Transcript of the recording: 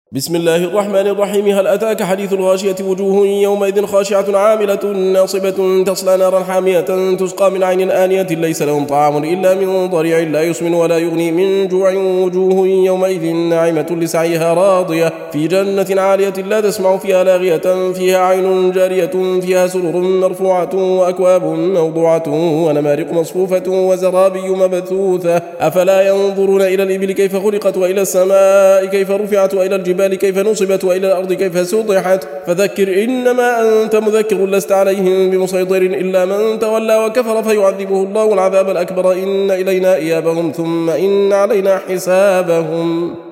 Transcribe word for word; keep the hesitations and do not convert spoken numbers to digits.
بسم الله الرحمن الرحيم. هل أتاك حديث الغاشية؟ وجوه يومئذ خاشعة عاملة ناصبة تصلى نارا حامية تسقى من عين آنية ليس لهم طعام إلا من ضريع لا يسمن ولا يغني من جوع. وجوه يومئذ ناعمة لسعيها راضية في جنة عالية لا تسمع فيها لاغية فيها عين جارية فيها سرر مرفوعة وأكواب موضوعة ونمارق مصفوفة وزرابي مبثوثة. أفلا ينظرون إلى الإبل كيف خلقت وإلى السماء كيف رفعت وإلى الجبال كيف نصبت وإلى الأرض كيف سطحت. فذكر إنما أنت مذكر لست عليهم بمسيطر إلا من تولى وكفر فيعذبه الله العذاب الأكبر. إن إلينا إيابهم ثم إن علينا حسابهم.